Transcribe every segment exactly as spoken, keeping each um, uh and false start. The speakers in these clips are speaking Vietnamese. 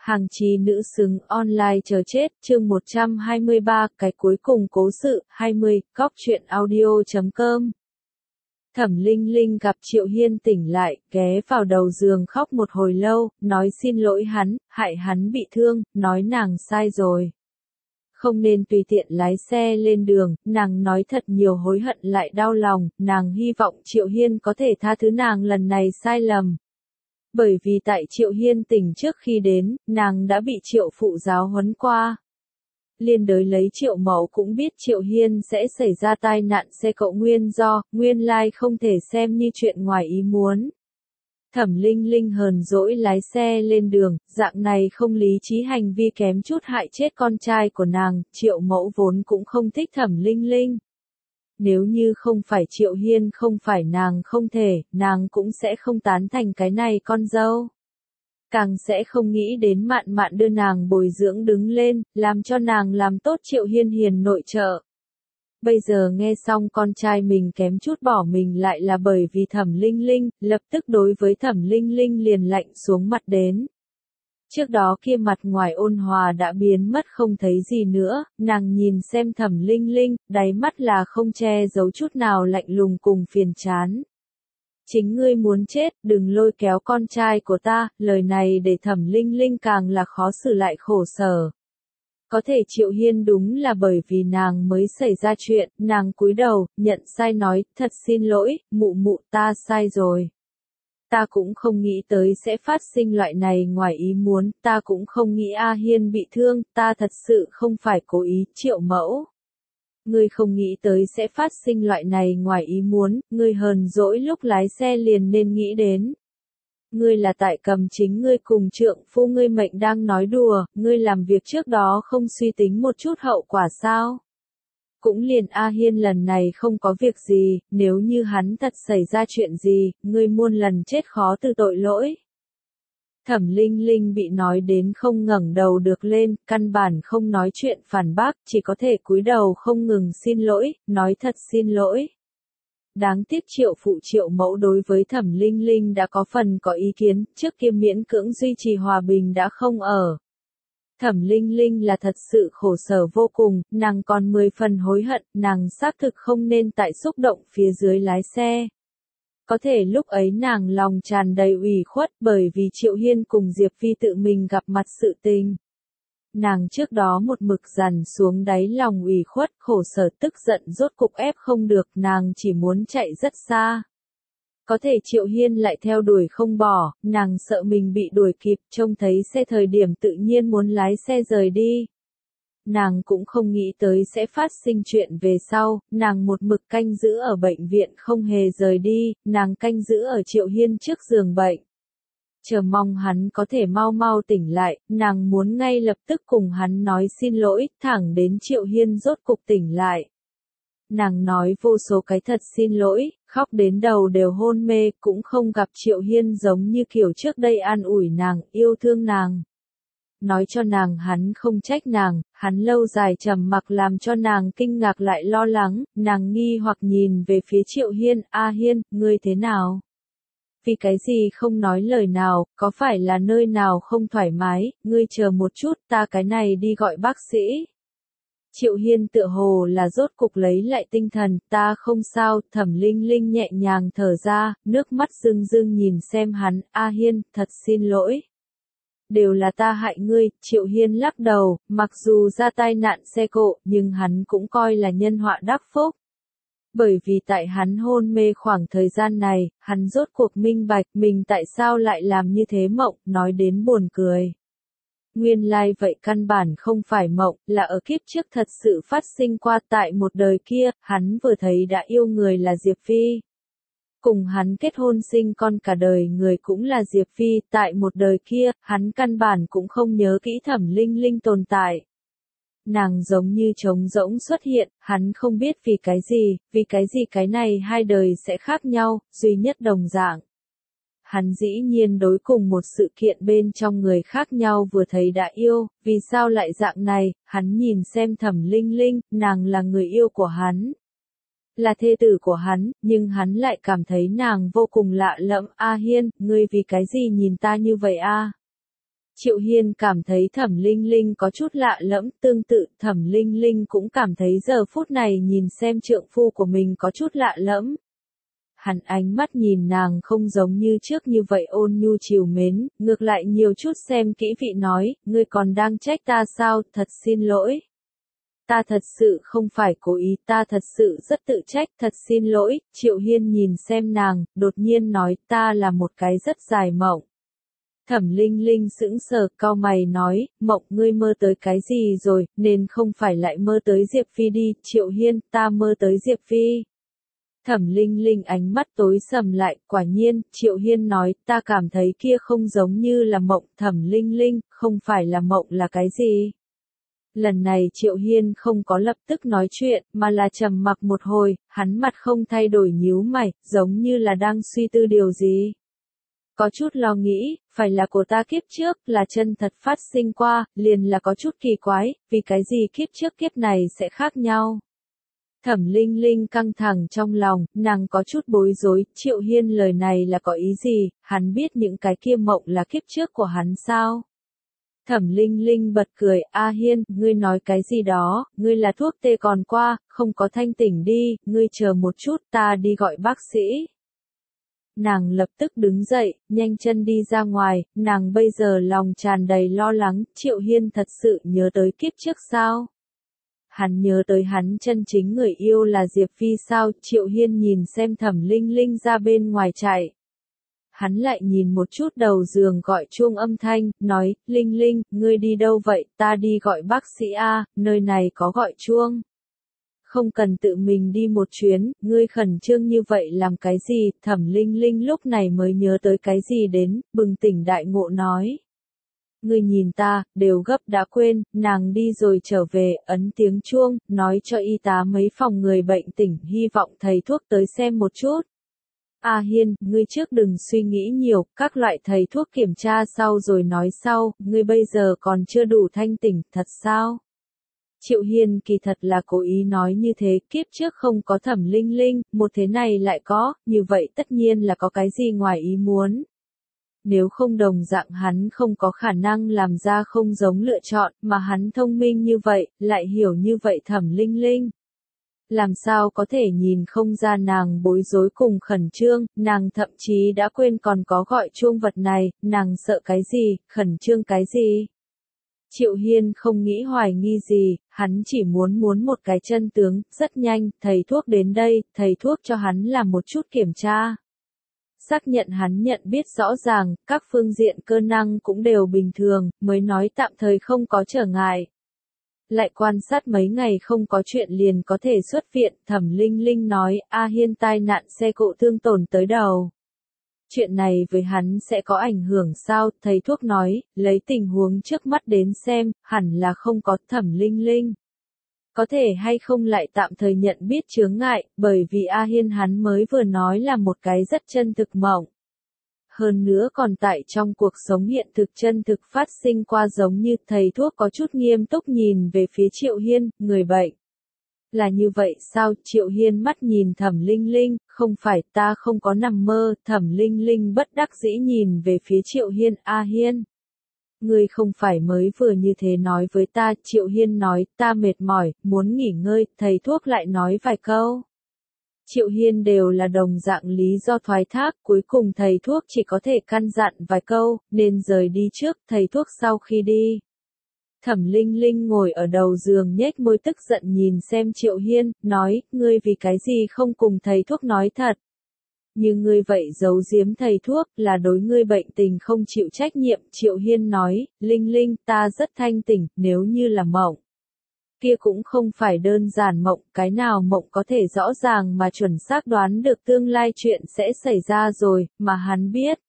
Hàng chí nữ xứng online chờ chết, chương một trăm hai mươi ba, cái cuối cùng cố sự, hai mươi, góc truyện audio chấm com. Thẩm Linh Linh gặp Triệu Hiên tỉnh lại, ghé vào đầu giường khóc một hồi lâu, nói xin lỗi hắn, hại hắn bị thương, nói nàng sai rồi. Không nên tùy tiện lái xe lên đường, nàng nói thật nhiều hối hận lại đau lòng, nàng hy vọng Triệu Hiên có thể tha thứ nàng lần này sai lầm. Bởi vì tại Triệu Hiên tỉnh trước khi đến, nàng đã bị Triệu phụ giáo huấn qua. Liên đới lấy Triệu mẫu cũng biết Triệu Hiên sẽ xảy ra tai nạn xe cộ nguyên do, nguyên lai không thể xem như chuyện ngoài ý muốn. Thẩm Linh Linh hờn dỗi lái xe lên đường, dạng này không lý trí hành vi kém chút hại chết con trai của nàng, Triệu mẫu vốn cũng không thích Thẩm Linh Linh. Nếu như không phải Triệu Hiên không phải nàng không thể, nàng cũng sẽ không tán thành cái này con dâu. Càng sẽ không nghĩ đến Mạn Mạn đưa nàng bồi dưỡng đứng lên, làm cho nàng làm tốt Triệu Hiên hiền nội trợ. Bây giờ nghe xong con trai mình kém chút bỏ mình lại là bởi vì Thẩm Linh Linh, lập tức đối với Thẩm Linh Linh liền lạnh xuống mặt đến. Trước đó kia mặt ngoài ôn hòa đã biến mất không thấy gì nữa, nàng nhìn xem Thẩm Linh Linh, đáy mắt là không che giấu chút nào lạnh lùng cùng phiền chán. Chính ngươi muốn chết, đừng lôi kéo con trai của ta, lời này để Thẩm Linh Linh càng là khó xử lại khổ sở. Có thể Triệu Hiên đúng là bởi vì nàng mới xảy ra chuyện, nàng cúi đầu, nhận sai nói, thật xin lỗi, mụ mụ ta sai rồi. Ta cũng không nghĩ tới sẽ phát sinh loại này ngoài ý muốn, ta cũng không nghĩ A Hiên bị thương, ta thật sự không phải cố ý, Triệu mẫu. Ngươi không nghĩ tới sẽ phát sinh loại này ngoài ý muốn, ngươi hờn dỗi lúc lái xe liền nên nghĩ đến. Ngươi là tại cầm chính ngươi cùng trượng phu ngươi mệnh đang nói đùa, ngươi làm việc trước đó không suy tính một chút hậu quả sao? Cũng liền A Hiên lần này không có việc gì, nếu như hắn thật xảy ra chuyện gì, ngươi muôn lần chết khó từ tội lỗi. Thẩm Linh Linh bị nói đến không ngẩng đầu được lên, căn bản không nói chuyện phản bác, chỉ có thể cúi đầu không ngừng xin lỗi, nói thật xin lỗi. Đáng tiếc Triệu phụ Triệu mẫu đối với Thẩm Linh Linh đã có phần có ý kiến, trước kia miễn cưỡng duy trì hòa bình đã không ở. Thẩm Linh Linh là thật sự khổ sở vô cùng, nàng còn mười phần hối hận, nàng xác thực không nên tại xúc động phía dưới lái xe. Có thể lúc ấy nàng lòng tràn đầy ủy khuất bởi vì Triệu Hiên cùng Diệp Phi tự mình gặp mặt sự tình. Nàng trước đó một mực dằn xuống đáy lòng ủy khuất khổ sở tức giận rốt cục ép không được, nàng chỉ muốn chạy rất xa. Có thể Triệu Hiên lại theo đuổi không bỏ, nàng sợ mình bị đuổi kịp, trông thấy xe thời điểm tự nhiên muốn lái xe rời đi. Nàng cũng không nghĩ tới sẽ phát sinh chuyện về sau, nàng một mực canh giữ ở bệnh viện không hề rời đi, nàng canh giữ ở Triệu Hiên trước giường bệnh. Chờ mong hắn có thể mau mau tỉnh lại, nàng muốn ngay lập tức cùng hắn nói xin lỗi, thẳng đến Triệu Hiên rốt cục tỉnh lại. Nàng nói vô số cái thật xin lỗi, khóc đến đầu đều hôn mê, cũng không gặp Triệu Hiên giống như kiểu trước đây an ủi nàng, yêu thương nàng. Nói cho nàng hắn không trách nàng, hắn lâu dài trầm mặc làm cho nàng kinh ngạc lại lo lắng, nàng nghi hoặc nhìn về phía Triệu Hiên, A Hiên, ngươi thế nào? Vì cái gì không nói lời nào, có phải là nơi nào không thoải mái, ngươi chờ một chút, ta cái này đi gọi bác sĩ. Triệu Hiên tựa hồ là rốt cục lấy lại tinh thần, ta không sao, Thẩm Linh Linh nhẹ nhàng thở ra, nước mắt rưng rưng nhìn xem hắn, A Hiên, thật xin lỗi. Đều là ta hại ngươi, Triệu Hiên lắc đầu, mặc dù ra tai nạn xe cộ, nhưng hắn cũng coi là nhân họa đắc phúc. Bởi vì tại hắn hôn mê khoảng thời gian này, hắn rốt cuộc minh bạch mình tại sao lại làm như thế mộng, nói đến buồn cười. Nguyên lai vậy căn bản không phải mộng, là ở kiếp trước thật sự phát sinh qua tại một đời kia, hắn vừa thấy đã yêu người là Diệp Phi. Cùng hắn kết hôn sinh con cả đời người cũng là Diệp Phi, tại một đời kia, hắn căn bản cũng không nhớ kỹ Thẩm Linh Linh tồn tại. Nàng giống như trống rỗng xuất hiện, hắn không biết vì cái gì, vì cái gì cái này hai đời sẽ khác nhau, duy nhất đồng dạng. Hắn dĩ nhiên đối cùng một sự kiện bên trong người khác nhau vừa thấy đã yêu, vì sao lại dạng này, hắn nhìn xem Thẩm Linh Linh, nàng là người yêu của hắn. Là thê tử của hắn, nhưng hắn lại cảm thấy nàng vô cùng lạ lẫm, A Hiên, ngươi vì cái gì nhìn ta như vậy a? Triệu Hiên cảm thấy Thẩm Linh Linh có chút lạ lẫm, tương tự Thẩm Linh Linh cũng cảm thấy giờ phút này nhìn xem trượng phu của mình có chút lạ lẫm. Hắn ánh mắt nhìn nàng không giống như trước như vậy ôn nhu trìu mến, ngược lại nhiều chút xem kỹ vị nói, ngươi còn đang trách ta sao, thật xin lỗi. Ta thật sự không phải cố ý, ta thật sự rất tự trách, thật xin lỗi. Triệu Hiên nhìn xem nàng, đột nhiên nói, ta là một cái rất dài mộng. Thẩm Linh Linh sững sờ, cau mày nói, mộng ngươi mơ tới cái gì rồi, nên không phải lại mơ tới Diệp Phi đi. Triệu Hiên, ta mơ tới Diệp Phi. Thẩm Linh Linh ánh mắt tối sầm lại, quả nhiên, Triệu Hiên nói, ta cảm thấy kia không giống như là mộng. Thẩm Linh Linh, không phải là mộng là cái gì? Lần này Triệu Hiên không có lập tức nói chuyện, mà là trầm mặc một hồi, hắn mặt không thay đổi nhíu mày, giống như là đang suy tư điều gì. Có chút lo nghĩ, phải là của ta kiếp trước, là chân thật phát sinh qua, liền là có chút kỳ quái, vì cái gì kiếp trước kiếp này sẽ khác nhau. Thẩm Linh Linh căng thẳng trong lòng, nàng có chút bối rối, Triệu Hiên lời này là có ý gì, hắn biết những cái kia mộng là kiếp trước của hắn sao? Thẩm Linh Linh bật cười, A Hiên, ngươi nói cái gì đó, ngươi là thuốc tê còn qua, không có thanh tỉnh đi, ngươi chờ một chút, ta đi gọi bác sĩ. Nàng lập tức đứng dậy, nhanh chân đi ra ngoài, nàng bây giờ lòng tràn đầy lo lắng, Triệu Hiên thật sự nhớ tới kiếp trước sao? Hắn nhớ tới hắn chân chính người yêu là Diệp Phi sao? Triệu Hiên nhìn xem Thẩm Linh Linh ra bên ngoài chạy. Hắn lại nhìn một chút đầu giường gọi chuông âm thanh, nói, Linh Linh, ngươi đi đâu vậy, ta đi gọi bác sĩ A, nơi này có gọi chuông. Không cần tự mình đi một chuyến, ngươi khẩn trương như vậy làm cái gì, Thẩm Linh Linh lúc này mới nhớ tới cái gì đến, bừng tỉnh đại ngộ nói. Ngươi nhìn ta, đều gấp đã quên, nàng đi rồi trở về, ấn tiếng chuông, nói cho y tá mấy phòng người bệnh tỉnh, hy vọng thầy thuốc tới xem một chút. A Hiên, ngươi trước đừng suy nghĩ nhiều, các loại thầy thuốc kiểm tra sau rồi nói sau, ngươi bây giờ còn chưa đủ thanh tỉnh, thật sao? Triệu Hiên kỳ thật là cố ý nói như thế, kiếp trước không có Thẩm Linh Linh, một thế này lại có, như vậy tất nhiên là có cái gì ngoài ý muốn. Nếu không đồng dạng hắn không có khả năng làm ra không giống lựa chọn, mà hắn thông minh như vậy, lại hiểu như vậy Thẩm Linh Linh. Làm sao có thể nhìn không ra nàng bối rối cùng khẩn trương, nàng thậm chí đã quên còn có gọi chuông vật này, nàng sợ cái gì, khẩn trương cái gì. Triệu Hiên không nghĩ hoài nghi gì, hắn chỉ muốn muốn một cái chân tướng, rất nhanh, thầy thuốc đến đây, thầy thuốc cho hắn làm một chút kiểm tra. Xác nhận hắn nhận biết rõ ràng, các phương diện cơ năng cũng đều bình thường, mới nói tạm thời không có trở ngại. Lại quan sát mấy ngày không có chuyện liền có thể xuất viện, Thẩm Linh Linh nói, A Hiên tai nạn xe cộ thương tổn tới đầu. Chuyện này với hắn sẽ có ảnh hưởng sao, thầy thuốc nói, lấy tình huống trước mắt đến xem, hẳn là không có. Thẩm Linh Linh. Có thể hay không lại tạm thời nhận biết chướng ngại, bởi vì A Hiên hắn mới vừa nói là một cái rất chân thực mộng. Hơn nữa còn tại trong cuộc sống hiện thực chân thực phát sinh qua giống như thầy thuốc có chút nghiêm túc nhìn về phía Triệu Hiên, người bệnh. Là như vậy sao? Triệu Hiên mắt nhìn Thẩm Linh Linh, không phải ta không có nằm mơ, Thẩm Linh Linh bất đắc dĩ nhìn về phía Triệu Hiên, A Hiên. Ngươi không phải mới vừa như thế nói với ta, Triệu Hiên nói, ta mệt mỏi, muốn nghỉ ngơi, thầy thuốc lại nói vài câu. Triệu Hiên đều là đồng dạng lý do thoái thác, cuối cùng thầy thuốc chỉ có thể căn dặn vài câu, nên rời đi trước, thầy thuốc sau khi đi. Thẩm Linh Linh ngồi ở đầu giường nhếch môi tức giận nhìn xem Triệu Hiên, nói, ngươi vì cái gì không cùng thầy thuốc nói thật. Như ngươi vậy giấu giếm thầy thuốc là đối ngươi bệnh tình không chịu trách nhiệm, Triệu Hiên nói, Linh Linh ta rất thanh tỉnh, nếu như là mộng. Kia cũng không phải đơn giản mộng, cái nào mộng có thể rõ ràng mà chuẩn xác đoán được tương lai chuyện sẽ xảy ra rồi, mà hắn biết.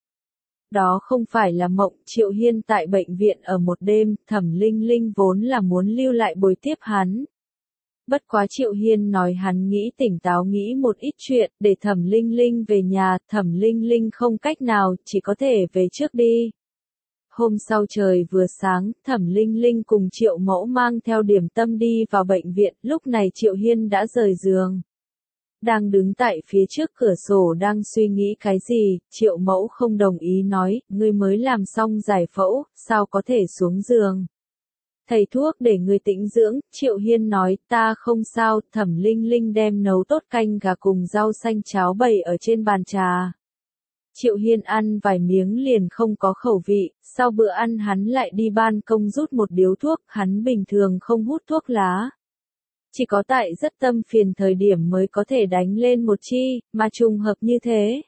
Đó không phải là mộng, Triệu Hiên tại bệnh viện ở một đêm, Thẩm Linh Linh vốn là muốn lưu lại bồi tiếp hắn. Bất quá Triệu Hiên nói hắn nghĩ tỉnh táo nghĩ một ít chuyện, để Thẩm Linh Linh về nhà, Thẩm Linh Linh không cách nào, chỉ có thể về trước đi. Hôm sau trời vừa sáng, Thẩm Linh Linh cùng Triệu Mẫu mang theo điểm tâm đi vào bệnh viện, lúc này Triệu Hiên đã rời giường. Đang đứng tại phía trước cửa sổ đang suy nghĩ cái gì, Triệu Mẫu không đồng ý nói, ngươi mới làm xong giải phẫu, sao có thể xuống giường. Thầy thuốc để ngươi tĩnh dưỡng, Triệu Hiên nói, ta không sao, Thẩm Linh Linh đem nấu tốt canh gà cùng rau xanh cháo bày ở trên bàn trà. Triệu Hiên ăn vài miếng liền không có khẩu vị, sau bữa ăn hắn lại đi ban công rút một điếu thuốc, hắn bình thường không hút thuốc lá. Chỉ có tại rất tâm phiền thời điểm mới có thể đánh lên một chi, mà trùng hợp như thế.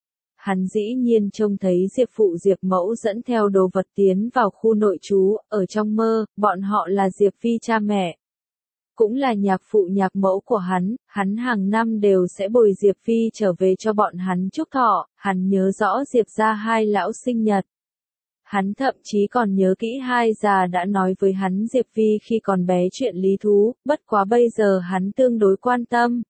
Hắn dĩ nhiên trông thấy Diệp Phụ Diệp Mẫu dẫn theo đồ vật tiến vào khu nội trú, ở trong mơ, bọn họ là Diệp Phi cha mẹ. Cũng là nhạc phụ nhạc mẫu của hắn, hắn hàng năm đều sẽ bồi Diệp Phi trở về cho bọn hắn chúc thọ, hắn nhớ rõ Diệp gia hai lão sinh nhật. Hắn thậm chí còn nhớ kỹ hai già đã nói với hắn Diệp Phi khi còn bé chuyện lý thú, bất quá bây giờ hắn tương đối quan tâm.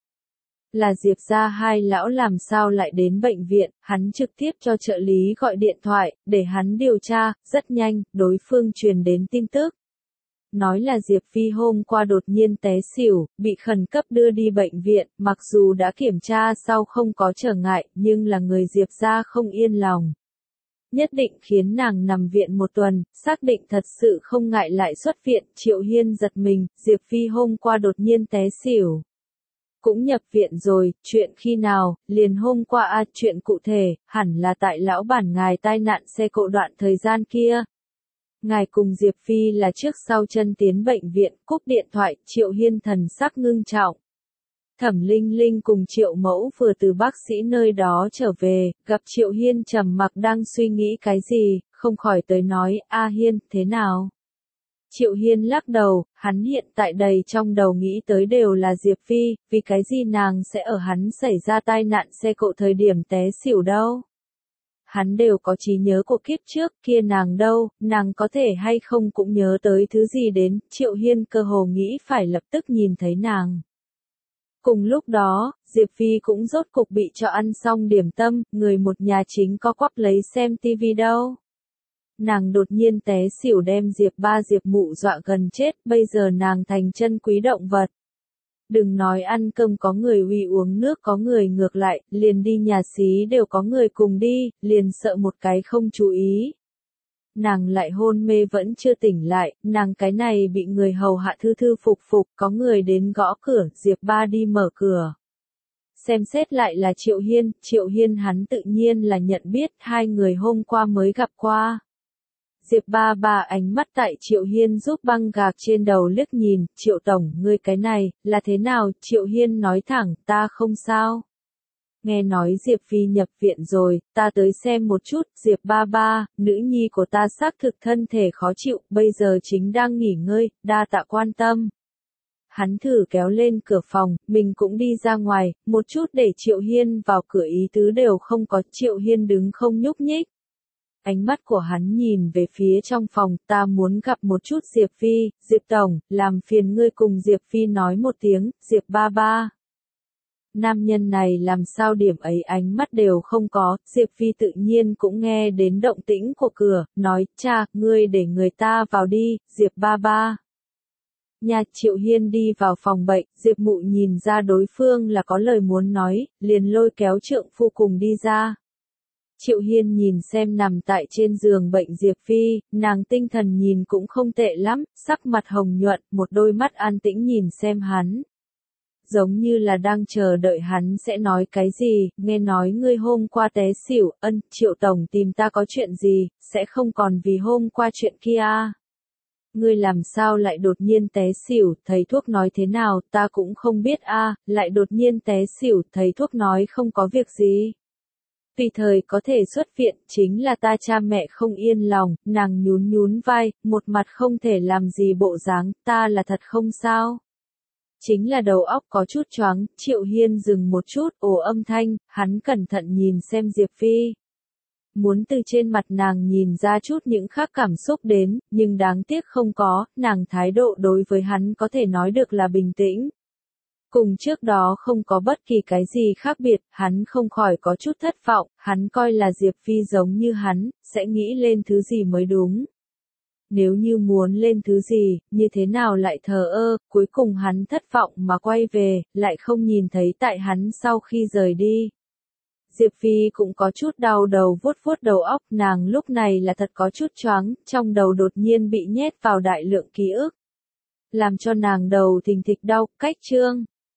Là Diệp gia hai lão làm sao lại đến bệnh viện, hắn trực tiếp cho trợ lý gọi điện thoại, để hắn điều tra, rất nhanh, đối phương truyền đến tin tức. Nói là Diệp Phi hôm qua đột nhiên té xỉu, bị khẩn cấp đưa đi bệnh viện, mặc dù đã kiểm tra sau không có trở ngại, nhưng là người Diệp gia không yên lòng. Nhất định khiến nàng nằm viện một tuần, xác định thật sự không ngại lại xuất viện, Triệu Hiên giật mình, Diệp Phi hôm qua đột nhiên té xỉu. Cũng nhập viện rồi, chuyện khi nào, liền hôm qua à, chuyện cụ thể, hẳn là tại lão bản ngài tai nạn xe cộ đoạn thời gian kia. Ngài cùng Diệp Phi là trước sau chân tiến bệnh viện, cúp điện thoại, Triệu Hiên thần sắc ngưng trọng. Thẩm Linh Linh cùng Triệu Mẫu vừa từ bác sĩ nơi đó trở về, gặp Triệu Hiên trầm mặc đang suy nghĩ cái gì, không khỏi tới nói, A Hiên, thế nào? Triệu Hiên lắc đầu, hắn hiện tại đầy trong đầu nghĩ tới đều là Diệp Phi, vì cái gì nàng sẽ ở hắn xảy ra tai nạn xe cộ thời điểm té xỉu đâu. Hắn đều có trí nhớ của kiếp trước, kia nàng đâu, nàng có thể hay không cũng nhớ tới thứ gì đến, Triệu Hiên cơ hồ nghĩ phải lập tức nhìn thấy nàng. Cùng lúc đó, Diệp Phi cũng rốt cục bị cho ăn xong điểm tâm, người một nhà chính có quắp lấy xem tivi đâu. Nàng đột nhiên té xỉu đem Diệp ba Diệp mụ dọa gần chết, bây giờ nàng thành chân quý động vật. Đừng nói ăn cơm có người uy uống nước có người ngược lại, liền đi nhà xí đều có người cùng đi, liền sợ một cái không chú ý. Nàng lại hôn mê vẫn chưa tỉnh lại, nàng cái này bị người hầu hạ thư thư phục phục, có người đến gõ cửa, Diệp ba đi mở cửa. Xem xét lại là Triệu Hiên, Triệu Hiên hắn tự nhiên là nhận biết, hai người hôm qua mới gặp qua. Diệp ba ba ánh mắt tại Triệu Hiên giúp băng gạc trên đầu liếc nhìn, Triệu Tổng, ngươi cái này, là thế nào, Triệu Hiên nói thẳng, ta không sao. Nghe nói Diệp Phi nhập viện rồi, ta tới xem một chút, Diệp ba ba, nữ nhi của ta xác thực thân thể khó chịu, bây giờ chính đang nghỉ ngơi, đa tạ quan tâm. Hắn thử kéo lên cửa phòng, mình cũng đi ra ngoài, một chút để Triệu Hiên vào cửa ý tứ đều không có, Triệu Hiên đứng không nhúc nhích. Ánh mắt của hắn nhìn về phía trong phòng, ta muốn gặp một chút Diệp Phi, Diệp Tổng, làm phiền ngươi cùng Diệp Phi nói một tiếng, Diệp ba ba. Nam nhân này làm sao điểm ấy ánh mắt đều không có, Diệp Phi tự nhiên cũng nghe đến động tĩnh của cửa, nói, cha, ngươi để người ta vào đi, Diệp ba ba. Nhà Triệu Hiên đi vào phòng bệnh, Diệp mụ nhìn ra đối phương là có lời muốn nói, liền lôi kéo trượng phu cùng đi ra. Triệu Hiên nhìn xem nằm tại trên giường bệnh Diệp Phi, nàng tinh thần nhìn cũng không tệ lắm, sắc mặt hồng nhuận, một đôi mắt an tĩnh nhìn xem hắn. Giống như là đang chờ đợi hắn sẽ nói cái gì, nghe nói ngươi hôm qua té xỉu, ân, Triệu Tổng tìm ta có chuyện gì, sẽ không còn vì hôm qua chuyện kia. Ngươi làm sao lại đột nhiên té xỉu, thầy thuốc nói thế nào, ta cũng không biết a, lại đột nhiên té xỉu, thầy thuốc nói không có việc gì. Tùy thời có thể xuất viện, chính là ta cha mẹ không yên lòng, nàng nhún nhún vai, một mặt không thể làm gì bộ dáng, ta là thật không sao. Chính là đầu óc có chút choáng, Triệu Hiên dừng một chút, ồ âm thanh, hắn cẩn thận nhìn xem Diệp Phi. Muốn từ trên mặt nàng nhìn ra chút những khác cảm xúc đến, nhưng đáng tiếc không có, nàng thái độ đối với hắn có thể nói được là bình tĩnh. Cùng trước đó không có bất kỳ cái gì khác biệt, hắn không khỏi có chút thất vọng, hắn coi là Diệp Phi giống như hắn, sẽ nghĩ lên thứ gì mới đúng. Nếu như muốn lên thứ gì, như thế nào lại thờ ơ, cuối cùng hắn thất vọng mà quay về, lại không nhìn thấy tại hắn sau khi rời đi. Diệp Phi cũng có chút đau đầu vuốt vuốt đầu óc, nàng lúc này là thật có chút choáng, trong đầu đột nhiên bị nhét vào đại lượng ký ức. Làm cho nàng đầu thình thịch đau, cách chương.